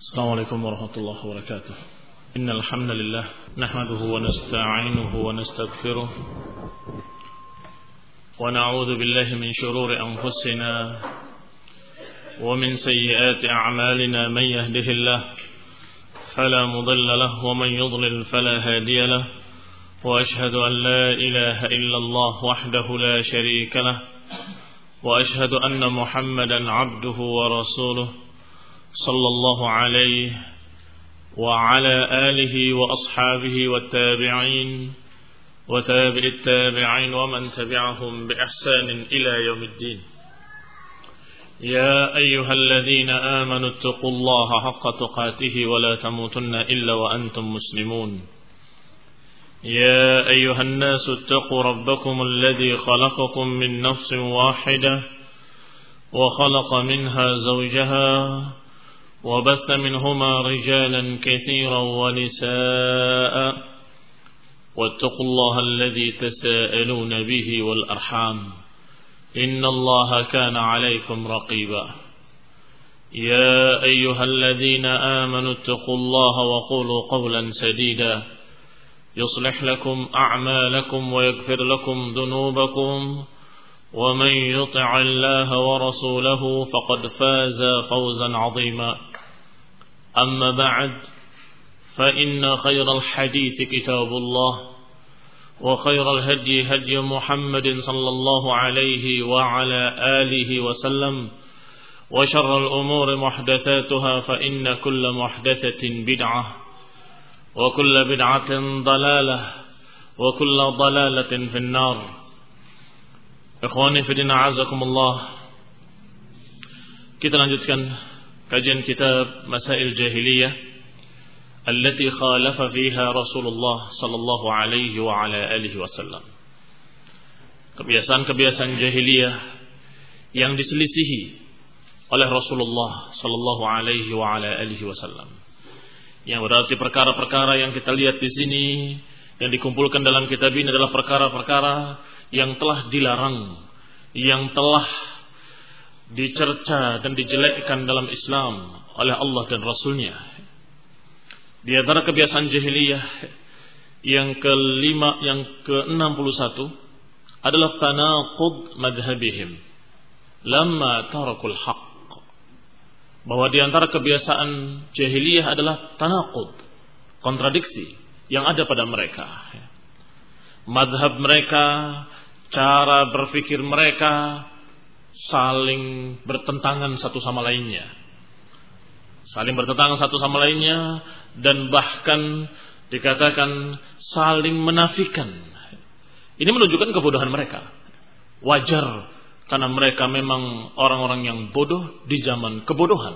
Assalamualaikum warahmatullahi wabarakatuh. Innal hamdalillah nahmaduhu wa nasta'inuhu wa nastaghfiruh wa na'udzu billahi min shururi anfusina wa min sayyiati a'malina man yahdihillahu fala mudilla lahu wa man yudlil fala hadiya lahu wa ashhadu an la ilaha illallah wahdahu la sharika lahu wa ashhadu anna Muhammadan 'abduhu wa rasuluhu sallallahu alaihi wa ala alihi wa ashabihi wa tabi'in wa tabi'it tabi'in wa man tabi'ahum bi ihsanin ila yaumiddin. Ya ayyuhalladzina amanu taqullaha haqqa tuqatih wa la tamutunna illa wa antum muslimun. Ya ayyuhan nasu taqu rabbakum alladzi khalaqakum min nafsin wahidah wa khalaqa minha zawjaha وبث منهما رجالا كثيرا ونساء واتقوا الله الذي تساءلون به والأرحام إن الله كان عليكم رقيبا يا أيها الذين آمنوا اتقوا الله وقولوا قولا سديدا يصلح لكم أعمالكم ويغفر لكم ذنوبكم ومن يطع الله ورسوله فقد فاز فوزا عظيما. أما بعد فإن خير الحديث كتاب الله وخير الهدي هدي محمد صلى الله عليه وعلى آله وسلم وشر الأمور محدثاتها فإن كل محدثة بدعة وكل بدعة ضلالة وكل ضلالة في النار. Ikhwani fillah a'azakumullah. Kita lanjutkan kajian kitab Masail Jahiliyah allati khalafa fiha Rasulullah sallallahu alaihi wa ala alihi wasallam. Kebiasaan-kebiasaan jahiliyah yang diselisihi oleh Rasulullah sallallahu alaihi wa ala alihi wasallam. Yang berarti perkara-perkara yang kita lihat di sini yang dikumpulkan dalam kitab ini adalah perkara-perkara yang telah dilarang, yang telah dicerca dan dijelekkan dalam Islam oleh Allah dan Rasulnya. Di antara kebiasaan jahiliyah yang ke-61 adalah tanaqud madhabihim lamma tarakul haqq. Bahwa di antara kebiasaan jahiliyah adalah tanaqud, kontradiksi yang ada pada mereka. Madhab mereka, cara berpikir mereka saling bertentangan satu sama lainnya. Saling bertentangan satu sama lainnya dan bahkan dikatakan saling menafikan. Ini menunjukkan kebodohan mereka. Wajar karena mereka memang orang-orang yang bodoh di zaman kebodohan.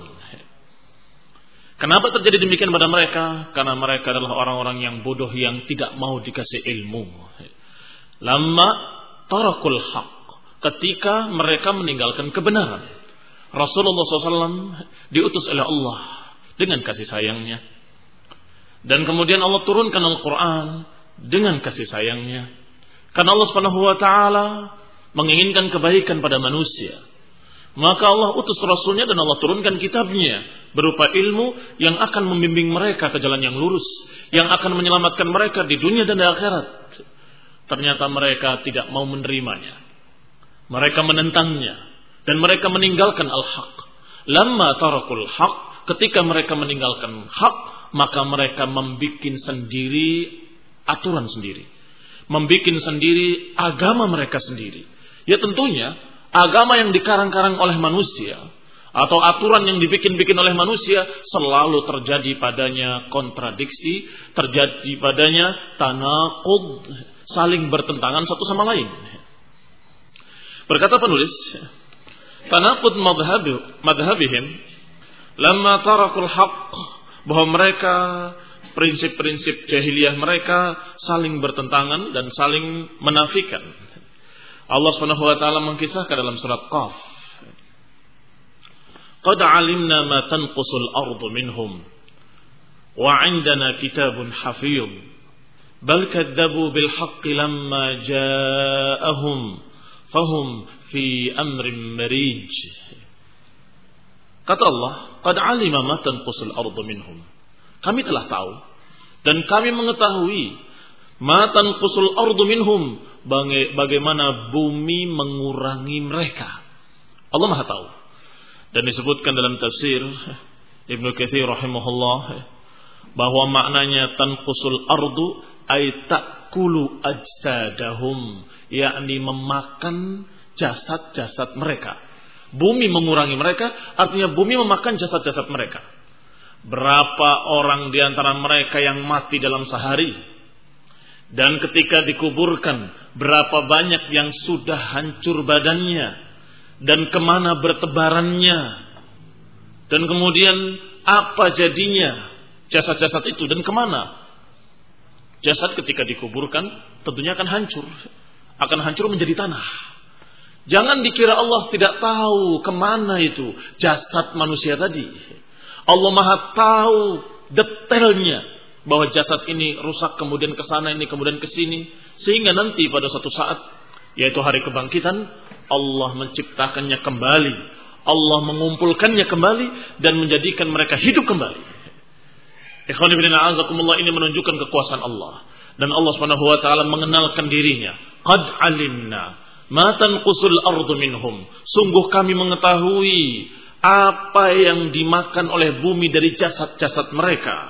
Kenapa terjadi demikian pada mereka? Karena mereka adalah orang-orang yang bodoh yang tidak mau dikasih ilmu. Lamma tarakul haq, ketika mereka meninggalkan kebenaran. Rasulullah SAW diutus oleh Allah dengan kasih sayangnya. Dan kemudian Allah turunkan Al-Quran dengan kasih sayangnya. Karena Allah SWT menginginkan kebaikan pada manusia. Maka Allah utus Rasulnya dan Allah turunkan kitabnya berupa ilmu yang akan membimbing mereka ke jalan yang lurus, yang akan menyelamatkan mereka di dunia dan di akhirat. Ternyata mereka tidak mau menerimanya. Mereka menentangnya dan mereka meninggalkan al-haq. Lamma tarakul haq, ketika mereka meninggalkan hak, maka mereka membuat sendiri aturan sendiri, membuat sendiri agama mereka sendiri. Ya tentunya agama yang dikarang-karang oleh manusia atau aturan yang dibikin-bikin oleh manusia selalu terjadi padanya kontradiksi, terjadi padanya tanaqud, saling bertentangan satu sama lain. Berkata penulis, tanaqud madhabihim lamma tarakul haqq, bahwa mereka, prinsip-prinsip jahiliyah mereka saling bertentangan dan saling menafikan. Allah Subhanahu wa taala mengkisahkan dalam surat Qaf, qad alimna ma tanqusul ardu minhum wa 'indana kitabun hafidh bal kadzabu bil haqqi lamma ja'ahum fahum fi amrin marij. Kata Allah, qad alima ma tanqusul ardu minhum. Kami telah tahu dan kami mengetahui ma tanqusul ardu minhum, bagaimana bumi mengurangi mereka. Allah Maha tahu. Dan disebutkan dalam tafsir Ibnu Katsir rahimahullah bahwa maknanya tanqusul ardu ay ta'kulu ajsadahum, yakni memakan jasad-jasad mereka. Bumi mengurangi mereka, artinya bumi memakan jasad-jasad mereka. Berapa orang di antara mereka yang mati dalam sehari? Dan ketika dikuburkan, berapa banyak yang sudah hancur badannya? Dan kemana bertebarannya? Dan kemudian apa jadinya jasad-jasad itu dan kemana? Jasad ketika dikuburkan tentunya akan hancur. Akan hancur menjadi tanah. Jangan dikira Allah tidak tahu kemana itu jasad manusia tadi. Allah Maha tahu detailnya bahwa jasad ini rusak kemudian ke sana, ini kemudian ke sini, sehingga nanti pada suatu saat, yaitu hari kebangkitan, Allah menciptakannya kembali, Allah mengumpulkannya kembali dan menjadikan mereka hidup kembali. Ikhwan fillah a'azakumullah, ini menunjukkan kekuasaan Allah, dan Allah Subhanahu wa taala mengenalkan dirinya. Qad alimna ma tanqusul ardu minhum. Sungguh kami mengetahui apa yang dimakan oleh bumi dari jasad-jasad mereka.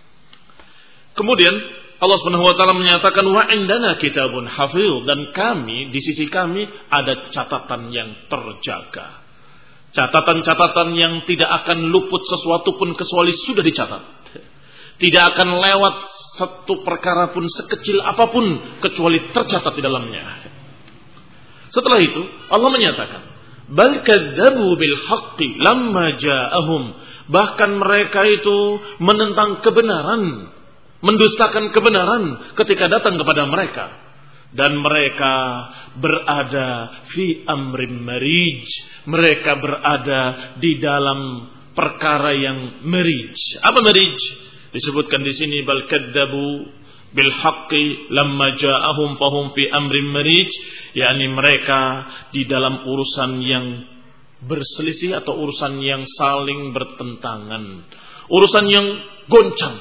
Kemudian Allah Subhanahu wa taala menyatakan wa indana kitabun hafidz, dan kami, di sisi kami ada catatan yang terjaga. Catatan-catatan yang tidak akan luput sesuatu pun kecuali sudah dicatat. Tidak akan lewat satu perkara pun sekecil apapun kecuali tercatat di dalamnya. Setelah itu Allah menyatakan, bal kadzabu bil haqqi lamma ja'ahum, bahkan mereka itu menentang kebenaran, mendustakan kebenaran ketika datang kepada mereka, dan mereka berada fi amrin marij, mereka berada di dalam perkara yang marij. Apa marij? Disebutkan di sini bal kadzabu bil haqqi lamma ja'ahum fahum fi amrin marij, yakni mereka di dalam urusan yang berselisih atau urusan yang saling bertentangan, urusan yang goncang,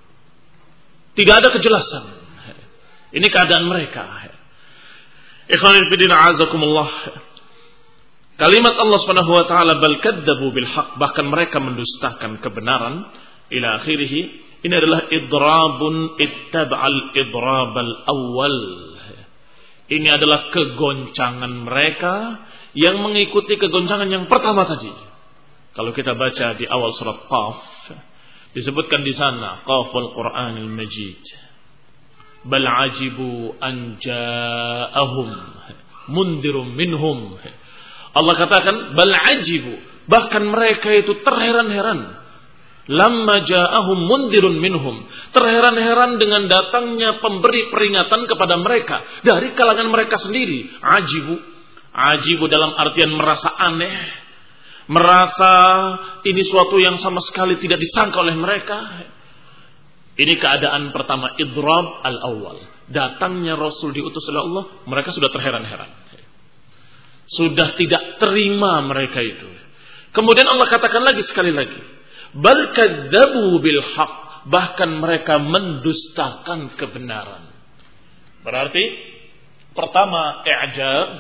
tidak ada kejelasan. Ini keadaan mereka. Ikhwanul fillah a'azakumullah. Kalimat Allah Subhanahu wa taala bal kadzabu bil haqq, bahkan mereka mendustakan kebenaran, ila akhirih. Ini adalah idrabun ittaba'al idrabal awal. Ini adalah kegoncangan mereka yang mengikuti kegoncangan yang pertama tadi. Kalau kita baca di awal surat Qaf, disebutkan di sana Qaful Qur'anil Majid. Bal ajibu an ja'ahum mundirum minhum. Allah katakan bal ajibu, bahkan mereka itu terheran-heran. Lamma ja'ahum mundirun minhum, terheran-heran dengan datangnya pemberi peringatan kepada mereka dari kalangan mereka sendiri. Ajibu dalam artian merasa aneh, merasa ini suatu yang sama sekali tidak disangka oleh mereka. Ini keadaan pertama, idrab al-awwal. Datangnya Rasul diutus oleh Allah, mereka sudah terheran-heran, sudah tidak terima mereka itu. Kemudian Allah katakan lagi sekali lagi, bal kadzabu bil haqq, bahkan mereka mendustakan kebenaran. Berarti pertama i'jab,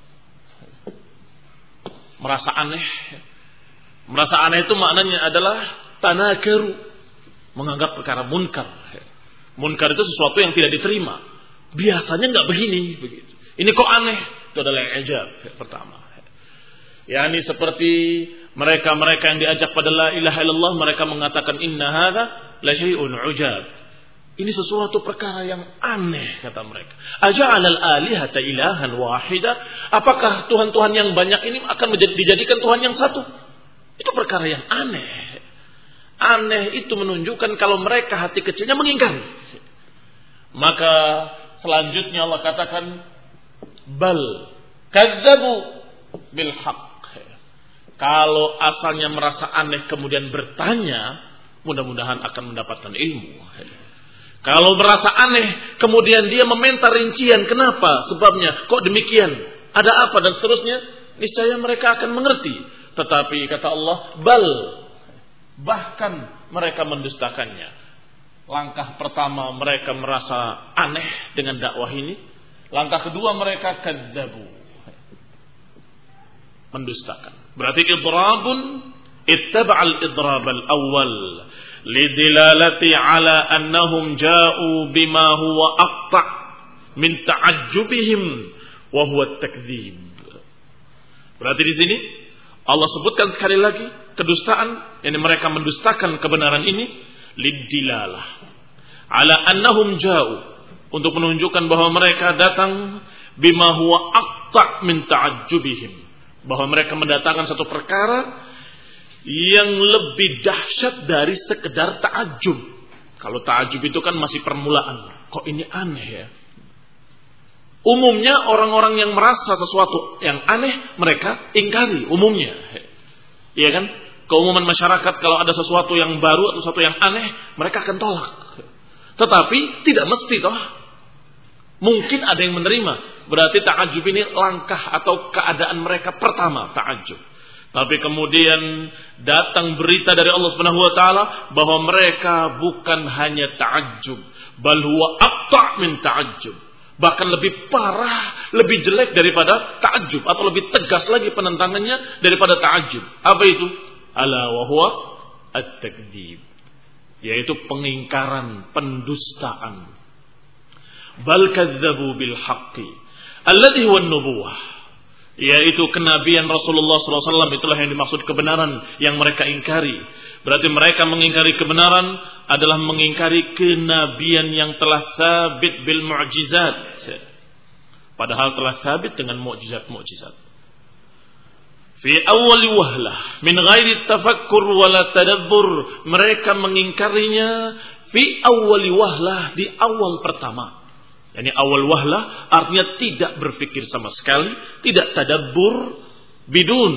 merasa aneh. Merasa aneh itu maknanya adalah tanakaru, menganggap perkara munkar. Munkar itu sesuatu yang tidak diterima. Biasanya enggak begini, begitu. Ini kok aneh? Itu adalah i'jab pertama. yakni seperti mereka-mereka yang diajak pada la ilaha illallah, mereka mengatakan inna hadza la syai'un ujab. Ini sesuatu perkara yang aneh, kata mereka. Aja'alal alihata ilahan wahida? Apakah Tuhan-Tuhan yang banyak ini akan dijadikan Tuhan yang satu? Itu perkara yang aneh. Aneh itu menunjukkan kalau mereka hati kecilnya mengingkari. Maka selanjutnya Allah katakan bal kadzabu bil haqq. Kalau asalnya merasa aneh kemudian bertanya, mudah-mudahan akan mendapatkan ilmu. Kalau merasa aneh kemudian dia meminta rincian, kenapa? Sebabnya, kok demikian? Ada apa? Dan seterusnya, niscaya mereka akan mengerti Tetapi kata Allah, bal, bahkan mereka mendustakannya. Langkah pertama mereka merasa aneh dengan dakwah ini. Langkah kedua mereka kadzabu, mendustakan. Berarti idrabun ittaba'al idrab al-awwal lidilalati ala annahum ja'u bima huwa aqta' min ta'ajjubihim wa huwa at-takdzib. Berarti di sini Allah sebutkan sekali lagi kedustaan, yakni mereka mendustakan kebenaran ini lidilalah ala annahum ja'u, untuk menunjukkan bahwa mereka datang bima huwa aqta' min ta'ajjubihim, bahwa mereka mendatangkan satu perkara yang lebih dahsyat dari sekedar ta'ajjub. Kalau ta'ajjub itu kan masih permulaan. Kok ini aneh ya? Umumnya orang-orang yang merasa sesuatu yang aneh mereka ingkari umumnya. Iya kan? Keumuman masyarakat kalau ada sesuatu yang baru atau sesuatu yang aneh mereka akan tolak. Tetapi tidak mesti toh. Mungkin ada yang menerima. Berarti ta'ajjub ini langkah atau keadaan mereka pertama ta'ajjub. Tapi kemudian datang berita dari Allah Subhanahu wa taala bahwa mereka bukan hanya ta'ajjub, bal huwa aqta' min ta'ajjub. Bahkan lebih parah, lebih jelek daripada ta'ajjub, atau lebih tegas lagi penentangannya daripada ta'ajjub. Apa itu? Ala wa huwa at-takdzib. Yaitu pengingkaran, pendustaan. Bal kadzdzabu bil haqqi alladhi huwa an-nubuwah. Yaitu kenabian Rasulullah SAW, itulah yang dimaksud kebenaran yang mereka ingkari. Berarti mereka mengingkari kebenaran adalah mengingkari kenabian yang telah sabit bil mu'jizat. Padahal telah sabit dengan mu'jizat-mu'jizat. Fi awal wahlah min ghairi tafakkur wala tadabbur, mereka mengingkarinya fi awal wahlah, di awal pertama. Yani awal wahlah artinya tidak berpikir sama sekali, tidak tadabbur, bidun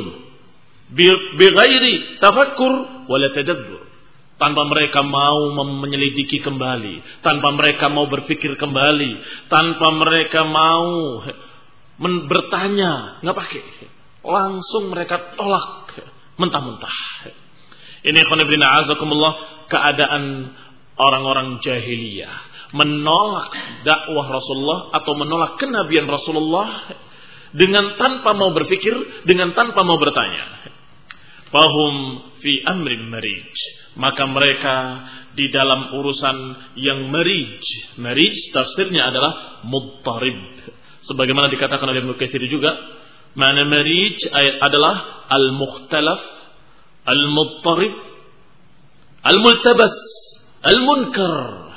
bi ghairi tafakkur wala tadabbur. Tanpa mereka mau menyelidiki kembali, tanpa mereka mau berpikir kembali, tanpa mereka mau bertanya, enggak pakai. Langsung mereka tolak mentah-mentah. Ini khonibina azakumullah, keadaan orang-orang jahiliyah, menolak dakwah Rasulullah atau menolak kenabian Rasulullah dengan tanpa mau berpikir, dengan tanpa mau bertanya. Fahum fi amrin marij, maka mereka di dalam urusan yang marij. Marij tafsirnya adalah mudtarib, sebagaimana dikatakan oleh Ibnu Katsir juga. Makna marij adalah al-mukhtalaf, al-mudtarib, al-multabas, al-munkar.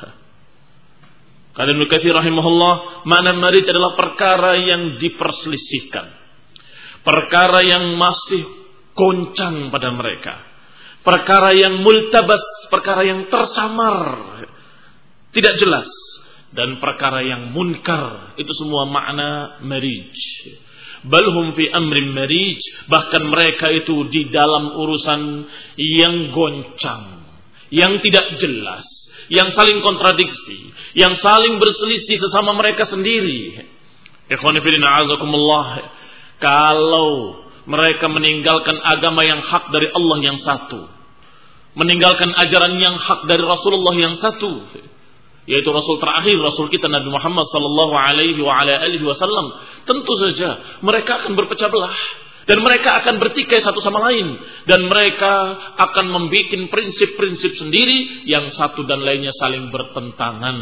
Kata Ibnu Katsir rahimahullah, makna marij adalah perkara yang diperselisihkan, perkara yang masih goncang pada mereka, perkara yang multabas, perkara yang tersamar, tidak jelas, dan perkara yang munkar. Itu semua makna marij. Balhum fi amrin marij, bahkan mereka itu di dalam urusan yang goncang, yang tidak jelas, yang saling kontradiksi, yang saling berselisih sesama mereka sendiri. Ikhwani fillah azakumullah, kalau mereka meninggalkan agama yang hak dari Allah yang satu, meninggalkan ajaran yang hak dari Rasulullah yang satu, yaitu Rasul terakhir, Rasul kita Nabi Muhammad sallallahu alaihi wasallam, tentu saja mereka akan berpecah belah dan mereka akan bertikai satu sama lain, dan mereka akan membuat prinsip-prinsip sendiri yang satu dan lainnya saling bertentangan.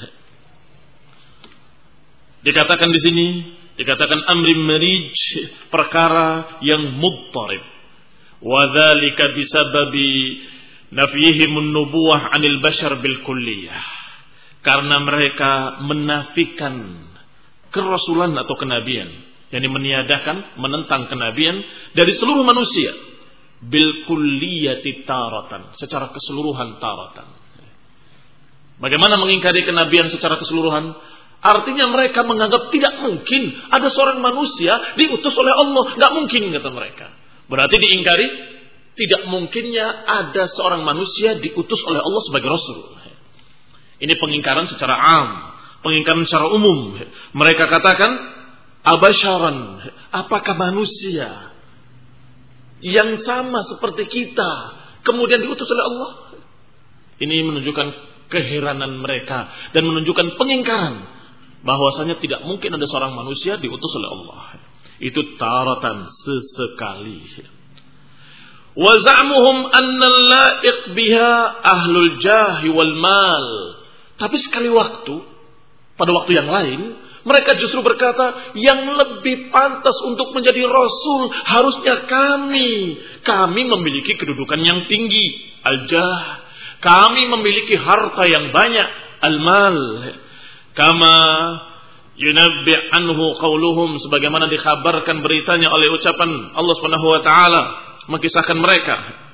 Dikatakan di sini, dikatakan amrin marij, perkara yang mudtarib. Wa dzalika bisababi nafyihim an-nubuwah 'anil bashar bil kulliyah. Karena mereka menafikan kerasulan atau kenabian, yakni meniadakan, menentang kenabian dari seluruh manusia, bil kulliyati taratan, secara keseluruhan taratan. Bagaimana mengingkari kenabian secara keseluruhan? Artinya mereka menganggap tidak mungkin ada seorang manusia diutus oleh Allah. Tidak mungkin, kata mereka. Berarti diingkari tidak mungkinnya ada seorang manusia diutus oleh Allah sebagai Rasul. Ini pengingkaran secara am, pengingkaran secara umum. Mereka katakan, abasyaran, apakah manusia yang sama seperti kita kemudian diutus oleh Allah. Ini menunjukkan keheranan mereka dan menunjukkan pengingkaran bahwasanya tidak mungkin ada seorang manusia diutus oleh Allah. Itu taratan sesekali. Wa za'muhum anna la'iq biha ahlul jahi wal mal. Tapi sekali waktu, pada waktu yang lain, mereka justru berkata, yang lebih pantas untuk menjadi rasul harusnya kami. Kami memiliki kedudukan yang tinggi, al-jah. Kami memiliki harta yang banyak, al-mal. Kama yunabbi anhu qawluhum, sebagaimana dikhabarkan beritanya oleh ucapan Allah Subhanahu wa taala mengisahkan mereka.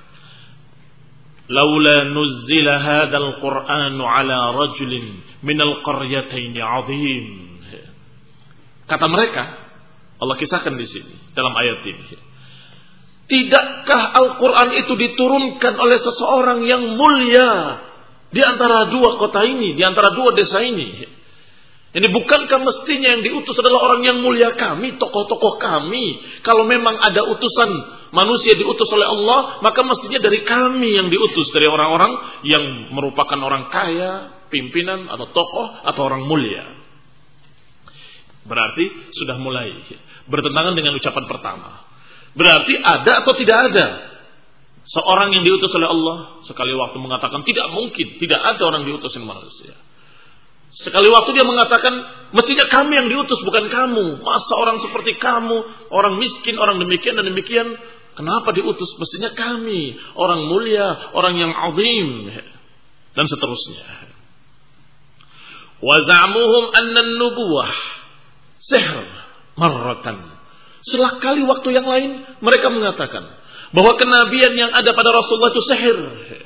Laula nuzzila hadzal Qur'anu ala rajulin minal qaryatayn 'azim. Kata mereka, Allah kisahkan di sini dalam ayat ini. Tidakkah Al-Quran itu diturunkan oleh seseorang yang mulia di antara dua kota ini, di antara dua desa ini? Ini bukankah mestinya yang diutus adalah orang yang mulia kami, tokoh-tokoh kami? Kalau memang ada utusan manusia diutus oleh Allah, maka mestinya dari kami yang diutus, dari orang-orang yang merupakan orang kaya, pimpinan atau tokoh atau orang mulia. Berarti sudah mulai bertentangan dengan ucapan pertama. Berarti ada atau tidak ada seorang yang diutus oleh Allah? Sekali waktu mengatakan tidak mungkin, tidak ada orang diutus oleh manusia. Sekali waktu dia mengatakan mestinya kami yang diutus, bukan kamu. Masa orang seperti kamu, orang miskin, orang demikian dan demikian, kenapa diutus? Mestinya kami, orang mulia, orang yang azim, dan seterusnya. Wa za'muhum anna an-nubuwah sihr marratan. Sekali waktu yang lain mereka mengatakan bahwa kenabian yang ada pada Rasulullah itu sihir.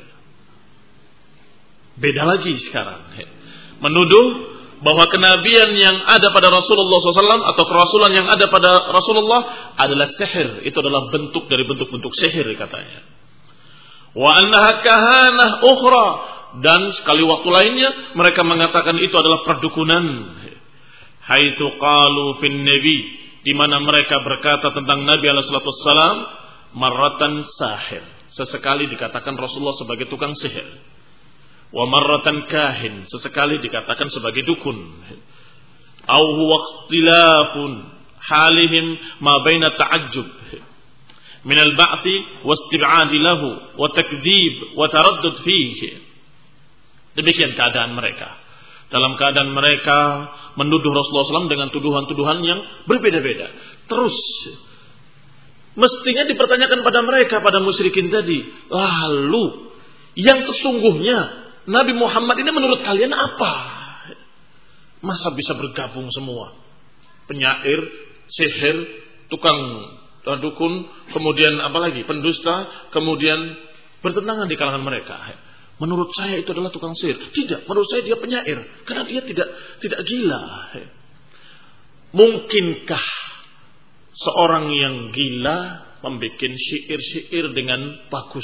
Beda lagi sekarang. Menuduh bahwa kenabian yang ada pada Rasulullah SAW atau kerasulan yang ada pada Rasulullah adalah sihir. Itu adalah bentuk dari bentuk-bentuk sihir katanya. Wa annaha kahanah ukhra, dan sekali waktu lainnya mereka mengatakan itu adalah perdukunan. Haitsu qalu fin nabi, di mana mereka berkata tentang Nabi alaihi wasallam, marratan sahir. Sesekali dikatakan Rasulullah sebagai tukang sihir. Wa marratan kahin, sesekali dikatakan sebagai dukun. Au huwa ikhtilafun halihim ma baina ta'ajjub min al-ba'thi wa istib'ad lahu wa takdzib wa taraddud fihi. Demikian keadaan mereka. Dalam keadaan mereka menuduh Rasulullah SAW dengan tuduhan-tuduhan yang berbeda-beda. Terus mestinya dipertanyakan pada mereka, pada musyrikin tadi, lalu yang sesungguhnya Nabi Muhammad ini menurut kalian apa? Masa bisa bergabung semua? Penyair, sihir, tukang dukun, kemudian apalagi pendusta, kemudian bertentangan di kalangan mereka. Menurut saya itu adalah tukang sihir. Tidak, menurut saya dia penyair. Karena dia tidak gila. Mungkinkah seorang yang gila membuat syair-syair dengan bagus?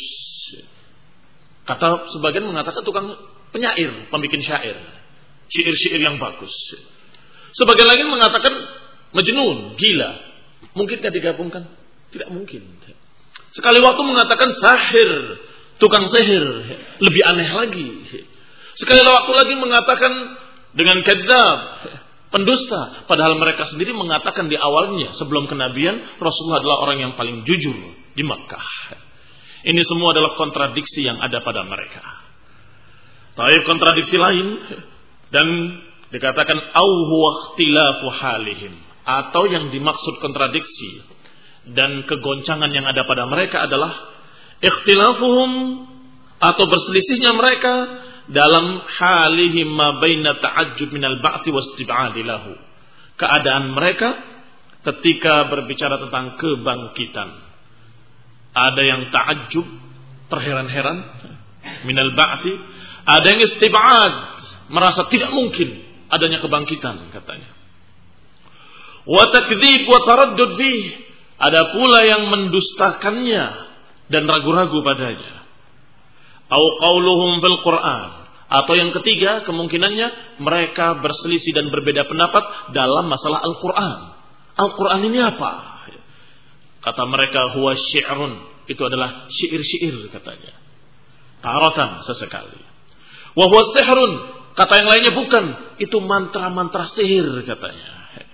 Kata sebagian mengatakan tukang penyair, pembikin syair. Syair-syair yang bagus. Sebagian lagi mengatakan majnun, gila. Mungkinkah digabungkan? Tidak mungkin. Sekali waktu mengatakan sahir, tukang sihir, lebih aneh lagi. Sekali waktu lagi mengatakan dengan kadzab, pendusta, padahal mereka sendiri mengatakan di awalnya sebelum kenabian Rasulullah adalah orang yang paling jujur di Makkah. Ini semua adalah kontradiksi yang ada pada mereka. Tapi kontradiksi lain dan dikatakan au huwa ikhtilafu halihim, atau yang dimaksud kontradiksi dan kegoncangan yang ada pada mereka adalah ikhtilafuhum atau berselisihnya mereka dalam halihim ma baina ta'ajjub minal ba'thi wastib'adi lahu. Keadaan mereka ketika berbicara tentang kebangkitan. Ada yang ta'ajjub, terheran-heran minal ba'thi, ada yang istib'ad, merasa tidak mungkin adanya kebangkitan katanya. Wa takdzib wa taraddud bih, ada pula yang mendustakannya dan ragu-ragu padanya. Au qauluhum fil Qur'an, atau yang ketiga kemungkinannya mereka berselisih dan berbeda pendapat dalam masalah Al-Qur'an. Al-Qur'an ini apa? Kata mereka huwa syi'run, itu adalah syair-syair katanya. Taratan sesekali. Wa huwa sihrun, kata yang lainnya bukan, itu mantra-mantra sihir katanya.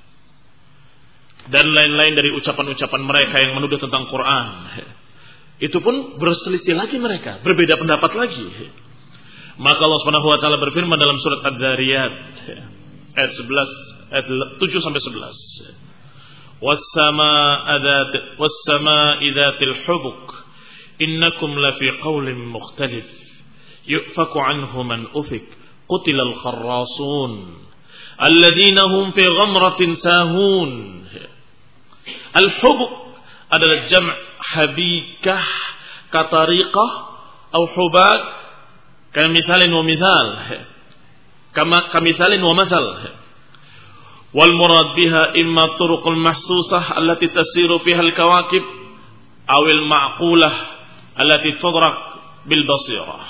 Dan lain-lain dari ucapan-ucapan mereka yang menuduh tentang Quran. Itu pun berselisih lagi mereka, berbeda pendapat lagi. Maka Allah Subhanahu wa taala berfirman dalam surat Ad-Dzariyat ayat 7 sampai 11. Was-samaa'i dzatil hubuk innakum lafi qaulin mukhtalif yu'faku 'anhu man ufik qutilal kharrasun alladzina hum fi ghamratin sahun. Al-hubuk adalah jam' habikah katariqah atau hubak kamithalin wa mithal kamithalin wa mathal. Wal murad biha imma turuqul mahsusah allati tasiru fiha al-kawakib aw al-ma'qulah allati tudrak bil basirah.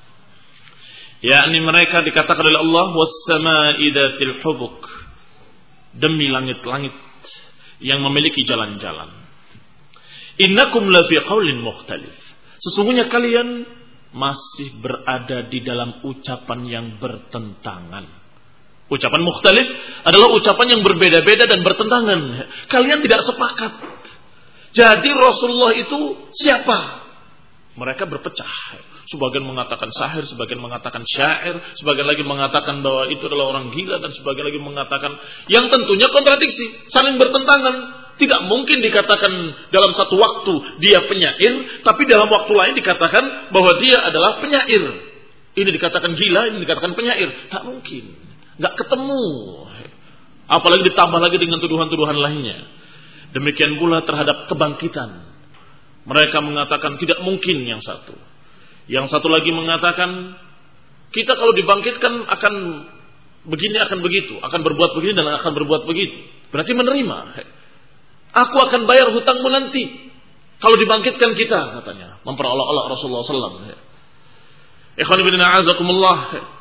Yakni mereka dikatakan oleh Allah was-samaa'i dzatil hubuk, demi langit-langit yang memiliki jalan-jalan. Innakum la fi qaulin mukhtalif. Sesungguhnya kalian masih berada di dalam ucapan yang bertentangan. Ucapan mukhtalif adalah ucapan yang berbeda-beda dan bertentangan. Kalian tidak sepakat. Jadi Rasulullah itu siapa? Mereka berpecah. Sebagian mengatakan sahir, sebagian mengatakan syair, sebagian lagi mengatakan bahwa itu adalah orang gila, dan sebagian lagi mengatakan yang tentunya kontradiksi, saling bertentangan. Tidak mungkin dikatakan dalam satu waktu dia penyair, tapi dalam waktu lain dikatakan bahwa dia adalah penyair. Ini dikatakan gila, ini dikatakan penyair. Tak mungkin. Nggak ketemu. Apalagi ditambah lagi dengan tuduhan-tuduhan lainnya. Demikian pula terhadap kebangkitan. Mereka mengatakan tidak mungkin yang satu. Yang satu lagi mengatakan kita kalau dibangkitkan akan begini, akan begitu, akan berbuat begini dan akan berbuat begitu. Berarti menerima. Aku akan bayar hutangmu nanti kalau dibangkitkan kita, katanya. Memperolok-olok Rasulullah SAW. Ikhwan fillah a'azakumullah.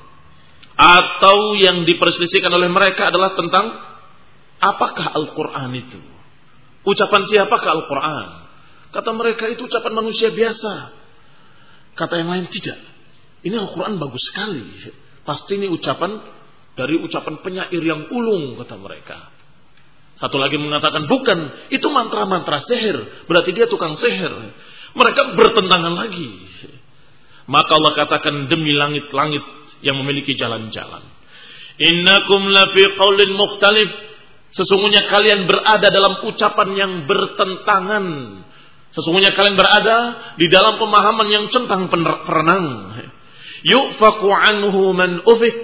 Atau yang diperselisihkan oleh mereka adalah tentang apakah Al-Quran itu? Ucapan siapakah Al-Quran? Kata mereka itu ucapan manusia biasa. Kata yang lain tidak. Ini Al-Quran bagus sekali. Pasti ini ucapan dari ucapan penyair yang ulung, kata mereka. Satu lagi mengatakan bukan, itu mantra-mantra sihir. Berarti dia tukang sihir. Mereka bertentangan lagi. Maka Allah katakan demi langit-langit yang memiliki jalan-jalan. Innakum lafi qaulin mukhtalif. Sesungguhnya kalian berada dalam ucapan yang bertentangan. Sesungguhnya kalian berada di dalam pemahaman yang centang perenang. Yu'faku anhu man ufik.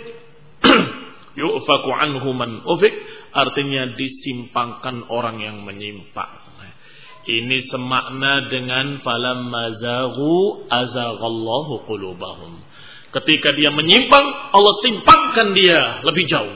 Yu'faku anhu man ufik artinya disimpangkan orang yang menyimpang. Ini semakna dengan falamma zaghu azaghallahu qulubahum. Ketika dia menyimpang, Allah simpangkan dia lebih jauh.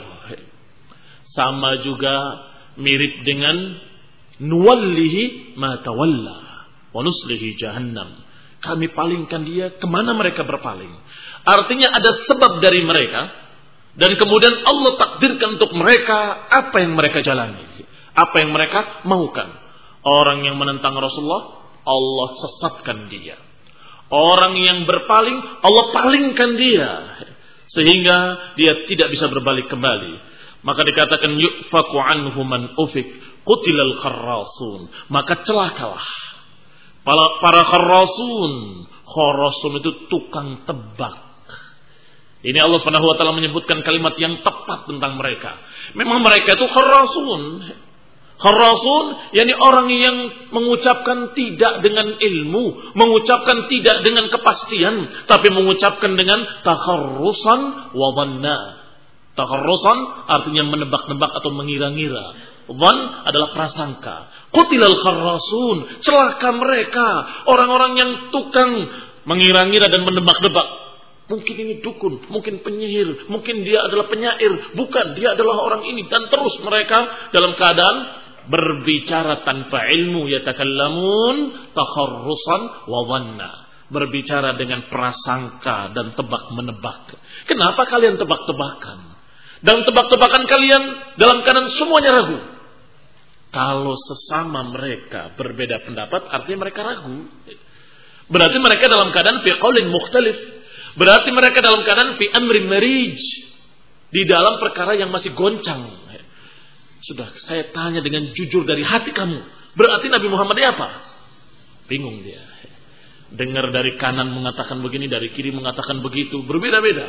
Sama juga mirip dengan nuwallihi ma tawalla wa nuslihi jahannam. Kami palingkan dia kemana mereka berpaling. Artinya ada sebab dari mereka, dan kemudian Allah takdirkan untuk mereka apa yang mereka jalani, apa yang mereka maukan. Orang yang menentang Rasulullah, Allah sesatkan dia. Orang yang berpaling, Allah palingkan dia. Sehingga dia tidak bisa berbalik kembali. Maka dikatakan yu'faku anhu man ufik qutilal kharrasun. Maka celakalah para kharrasun. Kharrasun itu tukang tebak. Ini Allah Subhanahu wa taala menyebutkan kalimat yang tepat tentang mereka. Memang mereka itu kharrasun. Kharrasun, yakni orang yang mengucapkan tidak dengan ilmu, mengucapkan tidak dengan kepastian, tapi mengucapkan dengan takharrusan wa dhanna. Takharrusan artinya menebak-nebak atau mengira-ngira. Dhann adalah prasangka. Qutilal kharrasun, celaka mereka, orang-orang yang tukang mengira-ngira dan menebak-nebak. Mungkin ini dukun, mungkin penyihir, mungkin dia adalah penyair, bukan, dia adalah orang ini, dan terus mereka dalam keadaan berbicara tanpa ilmu, yatakallamun takharrusan wa dhanna. Berbicara dengan prasangka dan tebak-menebak. Kenapa kalian tebak-tebakan? Dan tebak-tebakan kalian dalam keadaan semuanya ragu. Kalau sesama mereka berbeda pendapat, artinya mereka ragu. Berarti mereka dalam keadaan fi qaulin mukhtalif. Berarti mereka dalam keadaan fi amrin marij. Di dalam perkara yang masih goncang. Sudah, saya tanya dengan jujur dari hati kamu. Berarti Nabi Muhammad apa? Bingung dia. Dengar dari kanan mengatakan begini, dari kiri mengatakan begitu, berbeda-beda.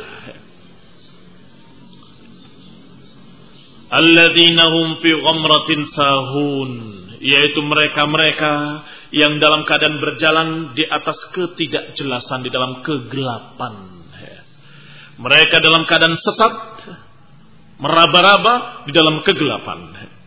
Alladzina hum fi ghamratin sahun, yaitu mereka-mereka yang dalam keadaan berjalan di atas ketidakjelasan, di dalam kegelapan. Mereka dalam keadaan sesat, meraba-raba di dalam kegelapan.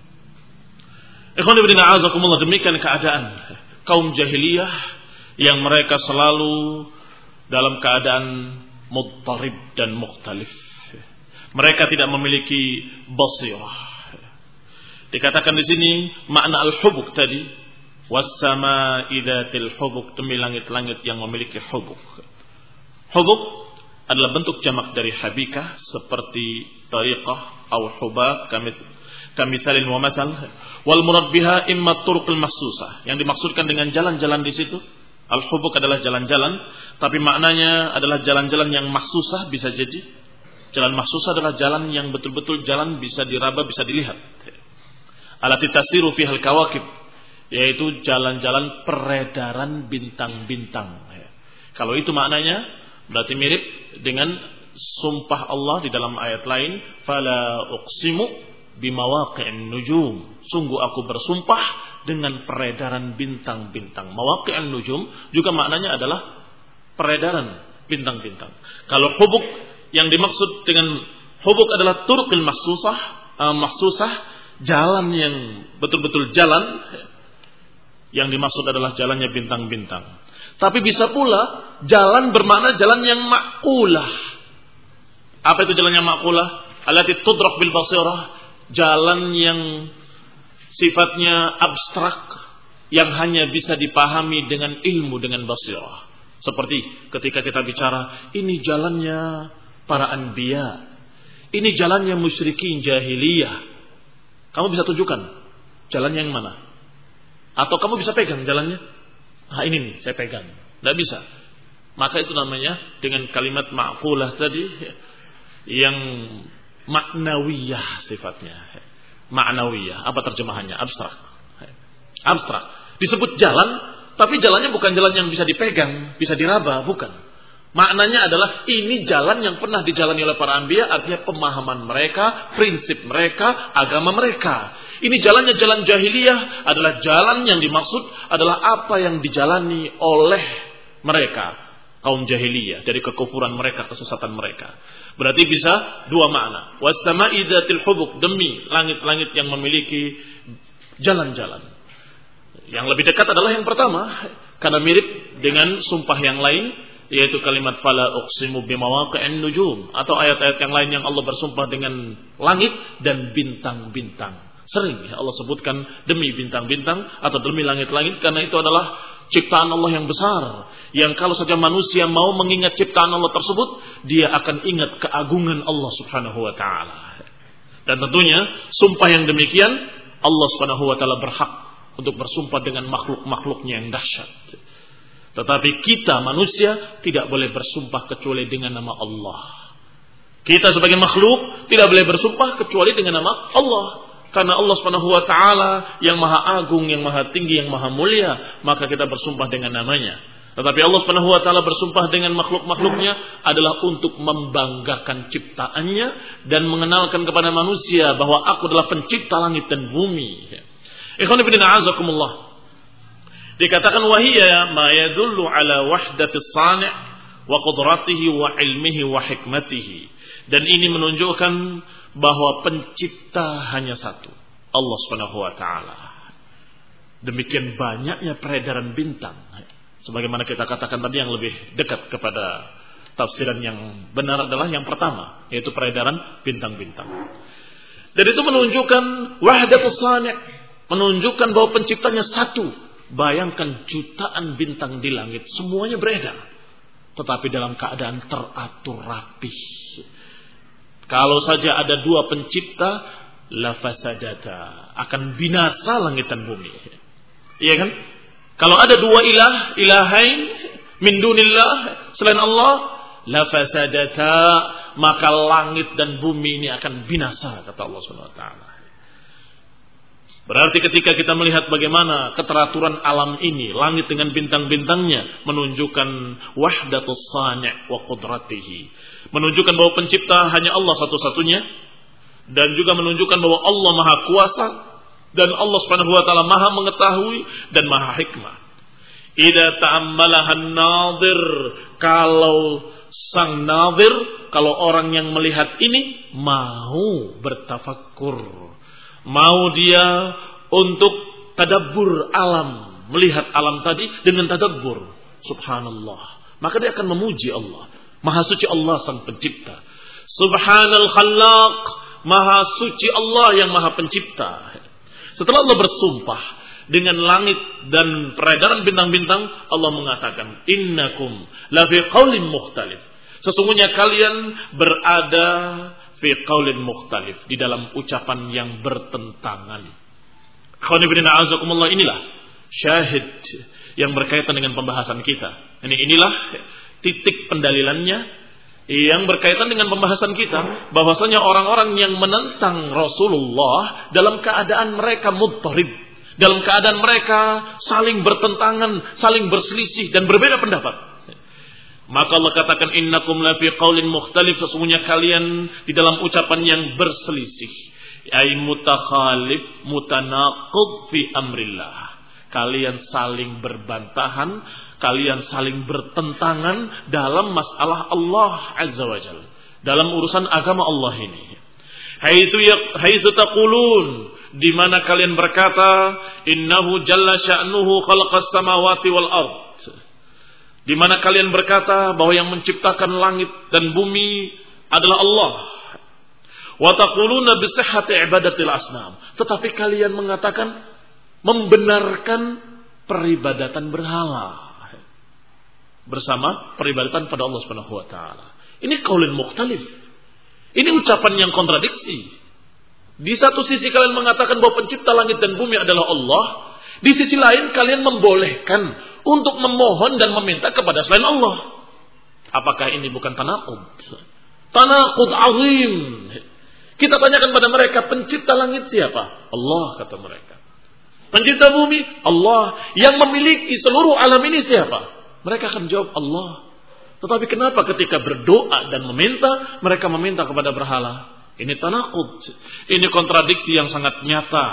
Ikhwan fillah a'azakumullah, demikian keadaan kaum jahiliyah yang mereka selalu dalam keadaan mudtarib dan mukhtalif. Mereka tidak memiliki basirah. Dikatakan di sini makna al-hubuk tadi, was-samaa'i dzatil hubuk, demi langit-langit yang memiliki hubuk. Hubuk adalah bentuk jamak dari habikah, seperti tariqah atau hubab, kamithalin wa mathal. Wal murad biha imma turuqul mahsusah, yang dimaksudkan dengan jalan-jalan di situ al-hubuk adalah jalan-jalan, tapi maknanya adalah jalan-jalan yang mahsusah. Bisa jadi jalan mahsusah adalah jalan yang betul-betul jalan bisa diraba, bisa dilihat. Alati tasiru fihal kawakib, yaitu jalan-jalan peredaran bintang-bintang. Kalau itu maknanya berarti mirip dengan sumpah Allah di dalam ayat lain, fala uqsimu bimawaqi'in nujum, sungguh aku bersumpah dengan peredaran bintang-bintang. Mawaqi'in nujum juga maknanya adalah peredaran bintang-bintang. Kalau hubuk, yang dimaksud dengan hubuk adalah turqil mahsusah, jalan yang betul-betul jalan. Yang dimaksud adalah jalannya bintang-bintang. Tapi bisa pula jalan bermakna jalan yang ma'qulah. Apa itu jalan yang ma'qulah? Allati tudrak bil basirah, jalan yang sifatnya abstrak, yang hanya bisa dipahami dengan ilmu, dengan basirah. Seperti ketika kita bicara, ini jalannya para anbiya, ini jalannya musyrikin jahiliyah. Kamu bisa tunjukkan jalan yang mana? Atau kamu bisa pegang jalannya? Ah, ini nih, saya pegang. Tidak bisa. Maka itu namanya dengan kalimat ma'qulah tadi, yang maknawiyah sifatnya. Maknawiyah, apa terjemahannya? Abstrak. Abstrak. Disebut jalan, tapi jalannya bukan jalan yang bisa dipegang, bisa diraba, bukan. Maknanya adalah ini jalan yang pernah dijalani oleh para anbiya, artinya pemahaman mereka, prinsip mereka, agama mereka. Ini jalannya jalan jahiliyah, adalah jalan yang dimaksud adalah apa yang dijalani oleh mereka, kaum jahiliyah, dari kekufuran mereka, kesesatan mereka. Berarti bisa dua makna. Was-samaa'i dzatil hubuk, demi langit-langit yang memiliki jalan-jalan. Yang lebih dekat adalah yang pertama, karena mirip dengan sumpah yang lain, yaitu kalimat fala uqsimu bimawaqi'in nujum, atau ayat-ayat yang lain yang Allah bersumpah dengan langit dan bintang-bintang. Sering Allah sebutkan demi bintang-bintang atau demi langit-langit, karena itu adalah ciptaan Allah yang besar, yang kalau saja manusia mau mengingat ciptaan Allah tersebut, dia akan ingat keagungan Allah Subhanahu wa taala. Dan tentunya sumpah yang demikian Allah Subhanahu wa taala berhak untuk bersumpah dengan makhluk-makhluknya yang dahsyat. Tetapi kita manusia tidak boleh bersumpah kecuali dengan nama Allah. Kita sebagai makhluk tidak boleh bersumpah kecuali dengan nama Allah. Karena Allah Subhanahu wa taala yang maha agung, yang maha tinggi, yang maha mulia, maka kita bersumpah dengan namanya. Tetapi Allah Subhanahu wa taala bersumpah dengan makhluk-makhluknya adalah untuk membanggakan ciptaannya dan mengenalkan kepada manusia bahwa aku adalah pencipta langit dan bumi. Ikhwan fillah a'azakumullah. Dikatakan wahiyya ma yadullu ala wahdatis sani' wa qudratihi wa ilmihi wa hikmatihi. Dan ini menunjukkan bahwa pencipta hanya satu, Allah Subhanahu wa taala. Demikian banyaknya peredaran bintang. Sebagaimana kita katakan tadi, yang lebih dekat kepada tafsiran yang benar adalah yang pertama, yaitu peredaran bintang-bintang. Dan itu menunjukkan wahdatus sani', menunjukkan bahwa penciptanya satu. Bayangkan jutaan bintang di langit, semuanya beredar, tetapi dalam keadaan teratur rapi. Kalau saja ada dua pencipta, la fasadata, akan binasa langit dan bumi. Iya kan? Kalau ada dua ilahain min dunillah, selain Allah, la fasadata, maka langit dan bumi ini akan binasa, kata Allah Subhanahu wa taala. Berarti ketika kita melihat bagaimana keteraturan alam ini, langit dengan bintang-bintangnya menunjukkan wahdatus sani' wa qudratihi, menunjukkan bahwa pencipta hanya Allah satu-satunya, dan juga menunjukkan bahwa Allah Maha Kuasa dan Allah Subhanahu wa taala Maha mengetahui dan Maha hikmah. Idza ta'ammalaha an-nadhir, kalau sang nadhir, kalau orang yang melihat ini mau bertafakkur, mau dia untuk tadabbur alam, melihat alam tadi dengan tadabbur, subhanallah, maka dia akan memuji Allah. Maha suci Allah sang pencipta. Subhanal khallaq, maha suci Allah yang maha pencipta. Setelah Allah bersumpah dengan langit dan peredaran bintang-bintang, Allah mengatakan, innakum la fi qaulin mukhtalif. Sesungguhnya kalian berada fi qaulin mukhtalif, di dalam ucapan yang bertentangan. Khonibina azakumullah, inilah syahid yang berkaitan dengan pembahasan kita. Inilah titik pendalilannya yang berkaitan dengan pembahasan kita, bahwasanya orang-orang yang menentang Rasulullah dalam keadaan mereka mudtarib, dalam keadaan mereka saling bertentangan, saling berselisih dan berbeda pendapat, maka Allah katakan innakum la fi qaulin mukhtalif, sesungguhnya kalian di dalam ucapan yang berselisih, ay mutakhalif mutanaqid fi amrillah, kalian saling berbantahan, kalian saling bertentangan dalam masalah Allah Azza wa Jalla, dalam urusan agama Allah ini. Haitsu taqulun, di mana kalian berkata, innahu jalla sya'nuhu khalaqas samawati wal ard, di mana kalian berkata bahwa yang menciptakan langit dan bumi adalah Allah. Wa taquluna bi sihhati ibadatil asnam, tetapi kalian mengatakan, membenarkan peribadatan berhala bersama peribadatan pada Allah Subhanahu wa taala. Ini qaulun mukhtalif. Ini ucapan yang kontradiksi. Di satu sisi kalian mengatakan bahwa pencipta langit dan bumi adalah Allah, di sisi lain kalian membolehkan untuk memohon dan meminta kepada selain Allah. Apakah ini bukan tanaqud? Tanaqud azim. Kita tanyakan pada mereka, pencipta langit siapa? Allah, kata mereka. Pencipta bumi? Allah. Yang memiliki seluruh alam ini siapa? Mereka akan jawab Allah. Tetapi kenapa ketika berdoa dan meminta, mereka meminta kepada berhala? Ini tanaqud. Ini kontradiksi yang sangat nyata.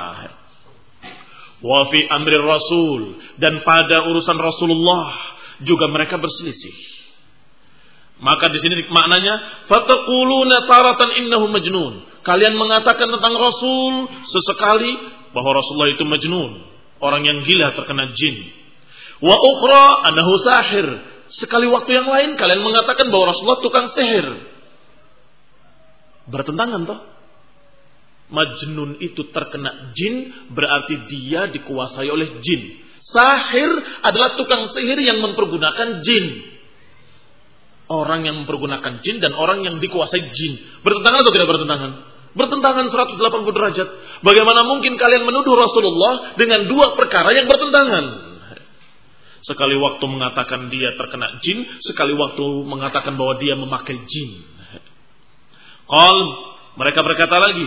Wa fi amri Rasul, dan pada urusan Rasulullah juga mereka berselisih. Maka di sini maknanya, fataquluna taratan innahu majnun. Kalian mengatakan tentang Rasul sesekali bahwa Rasulullah itu majnun, orang yang gila terkena jin. Wa ukhra annahu sahir. Sekali waktu yang lain kalian mengatakan bahwa Rasulullah tukang sihir. Bertentangan toh? Majnun itu terkena jin, berarti dia dikuasai oleh jin. Sahir adalah tukang sihir yang mempergunakan jin. Orang yang mempergunakan jin dan orang yang dikuasai jin. Bertentangan atau tidak bertentangan? Bertentangan 180 derajat. Bagaimana mungkin kalian menuduh Rasulullah dengan dua perkara yang bertentangan? Sekali waktu mengatakan dia terkena jin, sekali waktu mengatakan bahwa dia memakai jin. Mereka berkata lagi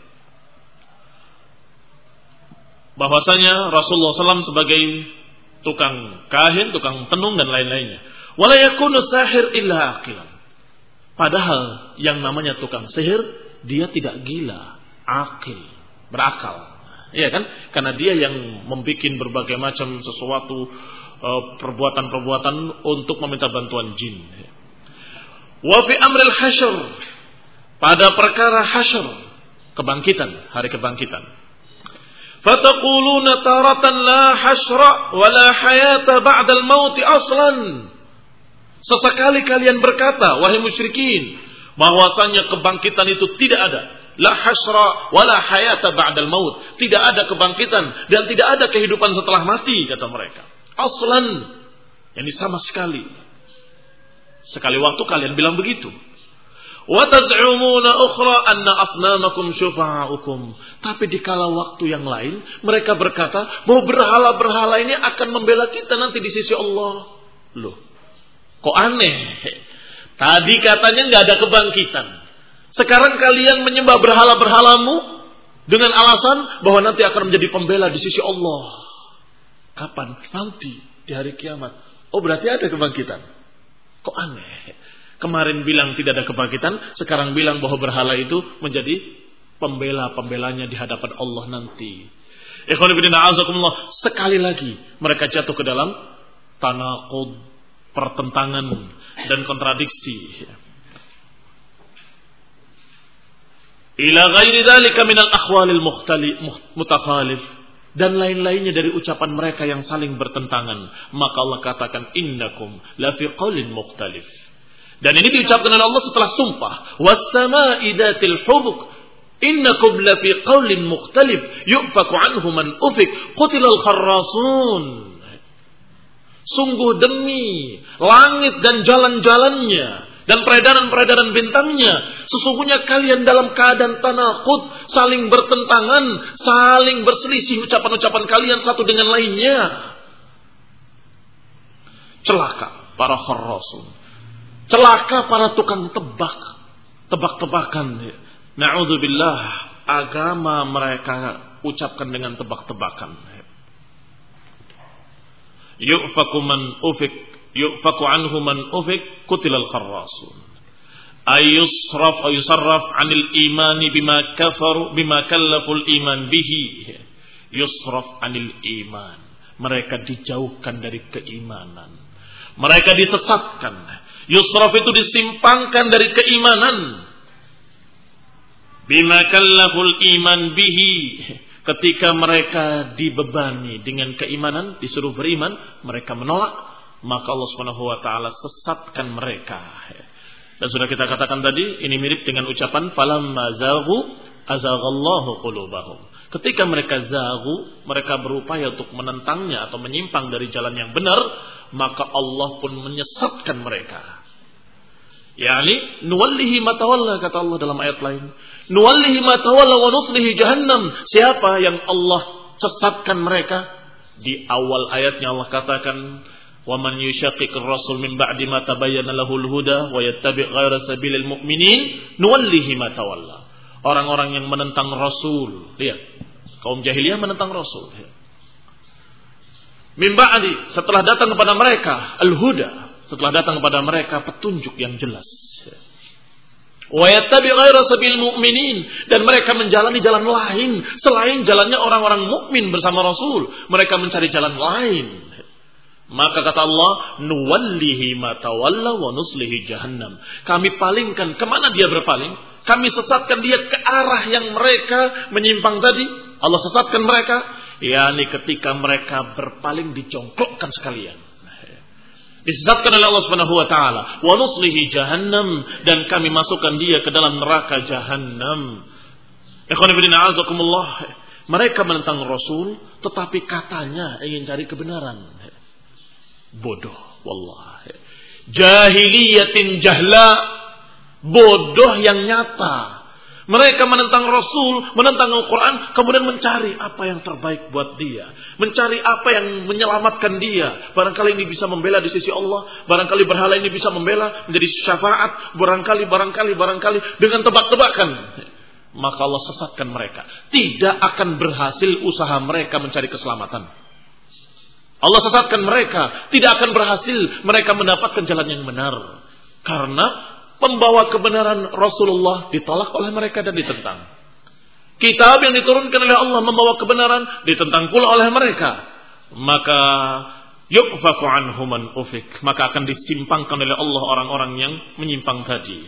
bahwasanya Rasulullah SAW sebagai tukang kahin, tukang tenung dan lain-lainnya. Wala yakunu sahir illa aqilan. Padahal yang namanya tukang sihir, dia tidak gila, akil, berakal. Iya kan? Karena dia yang membuat berbagai macam sesuatu, perbuatan-perbuatan untuk meminta bantuan jin. Wa fi amril hasyr, pada perkara hasyr, kebangkitan, hari kebangkitan. Fataquluna taratan la hasyra wa la hayata ba'dal maut aslan. Sesekali kalian berkata, wahai musyrikin, bahwasanya kebangkitan itu tidak ada. La hasyra wa la hayata ba'dal maut. Tidak ada kebangkitan dan tidak ada kehidupan setelah mati, kata mereka. Aslan, yang sama sekali. Sekali waktu kalian bilang begitu. Wa taz'umuna ukhra anna asnamakum syufa'ukum. Tapi di kala waktu yang lain mereka berkata bahwa berhala-berhala ini akan membela kita nanti di sisi Allah. Loh, kok aneh? Tadi katanya nggak ada kebangkitan. Sekarang kalian menyembah berhala-berhalamu dengan alasan bahwa nanti akan menjadi pembela di sisi Allah. Kapan? Nanti di hari kiamat. Oh, berarti ada kebangkitan. Kok aneh? Kemarin bilang tidak ada kebangkitan, sekarang bilang bahwa berhala itu menjadi pembela-pembelanya di hadapan Allah nanti. Ikhwan fillah a'azakumullah, sekali lagi mereka jatuh ke dalam tanaqud, pertentangan dan kontradiksi. Ila ghairi dzalika minal akhwalil mutakhalif, dan lain-lainnya dari ucapan mereka yang saling bertentangan. Maka Allah katakan innakum la fi qaulin mukhtalif. Dan ini diucapkan oleh Allah setelah sumpah. Was-samaa'i dzatil hubuk innakum la fi qaulin mukhtalif yu'faku anhu man ufik qutilal kharrasun. Sungguh demi langit dan jalan-jalannya dan peredaran-peredaran bintangnya, sesungguhnya kalian dalam keadaan tanaqud, saling bertentangan, saling berselisih ucapan-ucapan kalian satu dengan lainnya. Celaka para kharrasun. Celaka para tukang tebak-tebakan. Na'udzubillah, agama mereka ucapkan dengan tebak-tebakan. Yu'faku anhu man ufik kutilal kharrasun. Ayusarraf 'anil imani bima kallaful iman bihi. Yusraf 'anil iman. Mereka dijauhkan dari keimanan. Mereka disesatkan. Yusraf itu disimpangkan dari keimanan. Bima kallaful iman bihi. Ketika mereka dibebani dengan keimanan, disuruh beriman, mereka menolak, maka Allah Subhanahu wa taala sesatkan mereka. Dan sudah kita katakan tadi, ini mirip dengan ucapan falamma zaghu azaghallahu qulubahum. Ketika mereka zaghu, mereka berupaya untuk menentangnya atau menyimpang dari jalan yang benar, maka Allah pun menyesatkan mereka. Yani nuwallihi ma tawalla, kata Allah dalam ayat lain. Nuwallihi ma tawalla wa nuslihi jahannam. Siapa yang Allah sesatkan mereka? Di awal ayatnya Allah katakan, "Wa man yushaqiqir rasul min ba'di ma tabayyana lahul huda wa yattabi' ghaira sabilil mu'minin nuwallihi ma tawalla." Orang-orang yang menentang Rasul, lihat, kaum jahiliyah menentang Rasul. Min ba'di, setelah datang kepada mereka al-huda, setelah datang kepada mereka petunjuk yang jelas. Wa yattabi' ghaira sabilil mu'minin, dan mereka menjalani jalan lain selain jalannya orang-orang mukmin bersama Rasul. Mereka mencari jalan lain. Maka kata Allah, nuwallihi ma tawalla wa nuslihi jahannam. Kami palingkan, kemana dia berpaling? Kami sesatkan dia ke arah yang mereka menyimpang tadi. Allah sesatkan mereka, yakni ketika mereka berpaling dijongkokkan sekalian. Disesatkan oleh Allah Subhanahu wa taala. Wa nuslihi jahannam, dan kami masukkan dia ke dalam neraka jahannam. Ikhwan fillah a'azakumullah. Mereka menentang Rasul tetapi katanya ingin cari kebenaran. Bodoh, wallahi. Jahiliyatin jahla, bodoh yang nyata. Mereka menentang Rasul, menentang Al-Quran, kemudian mencari apa yang terbaik buat dia. Mencari apa yang menyelamatkan dia. Barangkali ini bisa membela di sisi Allah. Barangkali berhala ini bisa membela menjadi syafaat. Barangkali dengan tebak-tebakan. Maka Allah sesatkan mereka. Tidak akan berhasil usaha mereka mencari keselamatan. Allah sesatkan mereka. Tidak akan berhasil mereka mendapatkan jalan yang benar. Karena pembawa kebenaran Rasulullah ditolak oleh mereka dan ditentang. Kitab yang diturunkan oleh Allah membawa kebenaran ditentang pula oleh mereka. Maka yu'faku anhu man ufik. Maka akan disimpangkan oleh Allah orang-orang yang menyimpang tadi.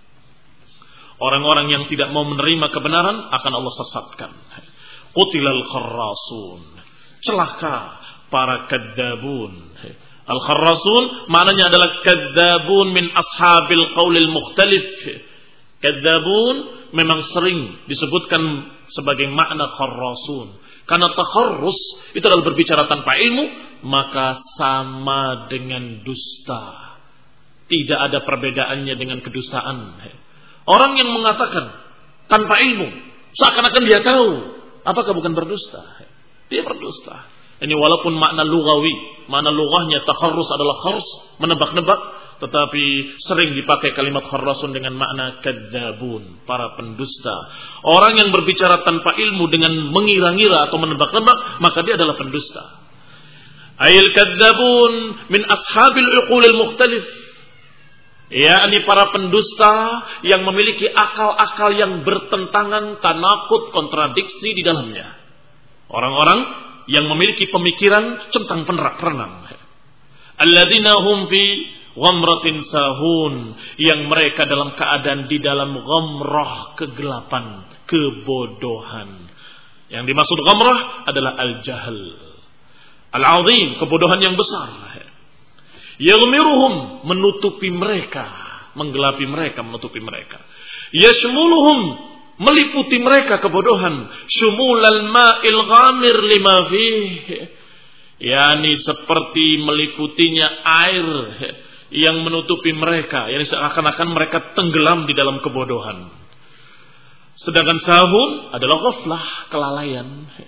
Orang-orang yang tidak mau menerima kebenaran akan Allah sesatkan. Qutilal kharrasun. Celaka para kadzabun. Al-kharrasun maknanya adalah kadzabun min ashabil qaulil mukhtalif. Kadzabun memang sering disebutkan sebagai makna kharrasun. Karena takharrus itu adalah berbicara tanpa ilmu, maka sama dengan dusta. Tidak ada perbedaannya dengan kedustaan. Orang yang mengatakan tanpa ilmu, seakan-akan dia tahu, apakah bukan berdusta? Dia berdusta. Ini walaupun makna lugawi, makna lugahnya takharrus adalah khars, menebak-nebak, tetapi sering dipakai kalimat kharrasun dengan makna kadzabun, para pendusta. Orang yang berbicara tanpa ilmu dengan mengira-ngira atau menebak-nebak, maka dia adalah pendusta. Ayil kadzabun min ashabil uqulil mukhtalif. yakni para pendusta yang memiliki akal-akal yang bertentangan, tanakut, kontradiksi di dalamnya. Orang-orang yang memiliki pemikiran centang perenang. Alladzina hum fi ghamratin sahun, yang mereka dalam keadaan di dalam ghamrah, kegelapan, kebodohan. Yang dimaksud ghamrah adalah al-jahl al-azim, kebodohan yang besar. Yaghmiruhum, menutupi mereka, menggelapi mereka, menutupi mereka. Yashmuluhum, meliputi mereka kebodohan. Shumulal ma'il ghamir lima fih, yakni seperti meliputinya air yang menutupi mereka, yakni seakan-akan mereka tenggelam di dalam kebodohan. Sedangkan sahun adalah ghaflah, kelalaian.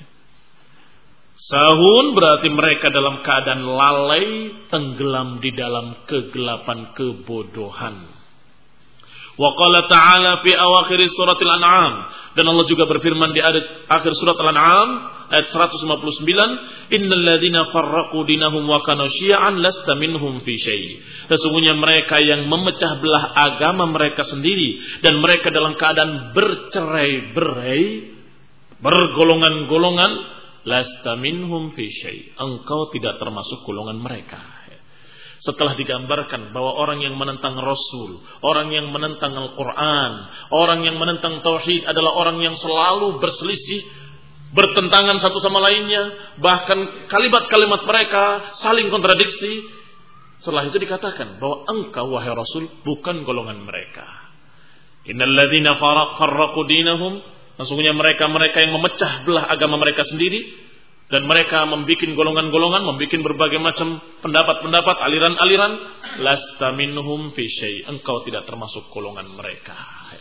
Sahun berarti mereka dalam keadaan lalai, tenggelam di dalam kegelapan kebodohan. Wa qala ta'ala fi awakhir suratil an'am, dan Allah juga berfirman di akhir surat Al-An'am ayat 159, innal ladzina farraqu dinahum wa kanu syi'an lasta minhum fi syai'. Sesungguhnya mereka yang memecah belah agama mereka sendiri dan mereka dalam keadaan bercerai-berai, bergolongan-golongan, lasta minhum fi syai', engkau tidak termasuk golongan mereka. Setelah digambarkan bahwa orang yang menentang Rasul, orang yang menentang Al-Quran, orang yang menentang Tauhid adalah orang yang selalu berselisih, bertentangan satu sama lainnya, bahkan kalimat-kalimat mereka saling kontradiksi. Setelah itu dikatakan bahwa engkau wahai Rasul bukan golongan mereka. Innal ladzina farraqu dinahum, sesungguhnya mereka yang memecah belah agama mereka sendiri, dan mereka membuat golongan-golongan, membuat berbagai macam pendapat-pendapat, aliran-aliran, lasta minhum fi syai', engkau tidak termasuk golongan mereka.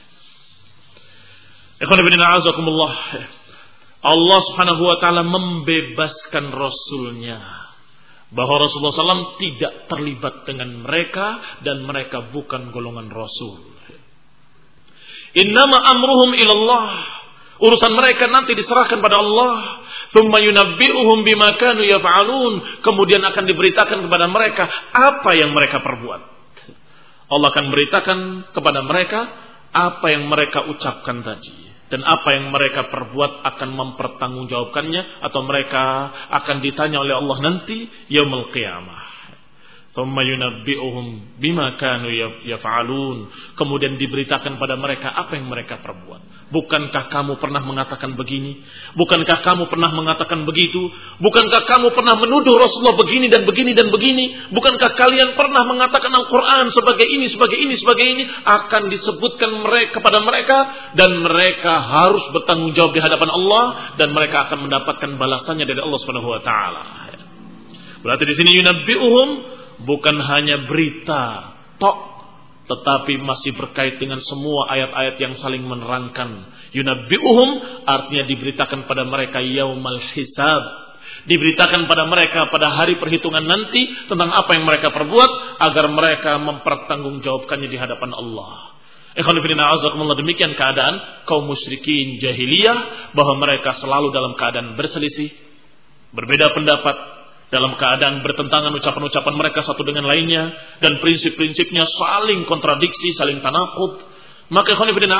Allah Subhanahu wa taala membebaskan Rasulnya, bahwa Rasulullah SAW tidak terlibat dengan mereka dan mereka bukan golongan Rasul. Innama amruhum ilallah, urusan mereka nanti diserahkan pada Allah. Tsumma yunabbi'uhum bima kanu yaf'alun, kemudian akan diberitakan kepada mereka apa yang mereka perbuat. Allah akan beritakan kepada mereka apa yang mereka ucapkan tadi, dan apa yang mereka perbuat akan mempertanggungjawabkannya, atau mereka akan ditanya oleh Allah nanti yaumul qiyamah. Tsumma yunabbi'uhum bima kanu yaf'alun, kemudian diberitakan pada mereka apa yang mereka perbuat. Bukankah kamu pernah mengatakan begini? Bukankah kamu pernah mengatakan begitu? Bukankah kamu pernah menuduh Rasulullah begini dan begini dan begini? Bukankah kalian pernah mengatakan Al-Quran sebagai ini, sebagai ini, sebagai ini? Akan disebutkan mereka kepada mereka, dan mereka harus bertanggung jawab di hadapan Allah, dan mereka akan mendapatkan balasannya dari Allah Subhanahu wa taala. Berarti di sini yunabbi'uhum bukan hanya berita tok, tetapi masih berkait dengan semua ayat-ayat yang saling menerangkan. Yunabbi'uhum artinya diberitakan pada mereka yaumal hisab, diberitakan pada mereka pada hari perhitungan nanti tentang apa yang mereka perbuat, agar mereka mempertanggungjawabkannya di hadapan Allah. Demikian keadaan kaum musyrikin jahiliyah, bahwa mereka selalu dalam keadaan berselisih, berbeda pendapat, dalam keadaan bertentangan ucapan-ucapan mereka satu dengan lainnya, dan prinsip-prinsipnya saling kontradiksi, saling tanakut. Maka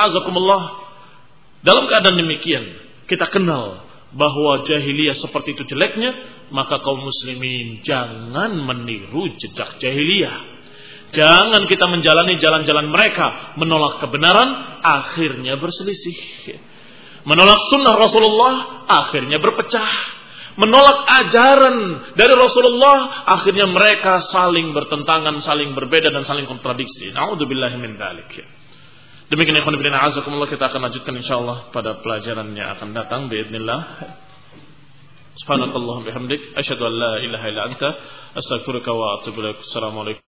dalam keadaan demikian kita kenal bahwa jahiliyah seperti itu jeleknya, maka kaum muslimin jangan meniru jejak jahiliyah. Jangan kita menjalani jalan-jalan mereka, menolak kebenaran, akhirnya berselisih. Menolak sunnah Rasulullah, akhirnya berpecah. Menolak ajaran dari Rasulullah, akhirnya mereka saling bertentangan, saling berbeda, dan saling kontradiksi. Na'udzubillahi min dzalik. Demikian ikhwan fillah, azakumullah, kita akan lanjutkan insyaallah pada pelajaran yang akan datang باذنillah. Subhanakallahumma bihamdik, asyhadu an la ilaha illa anta, astaghfiruka wa atubu ilaik. Assalamualaikum.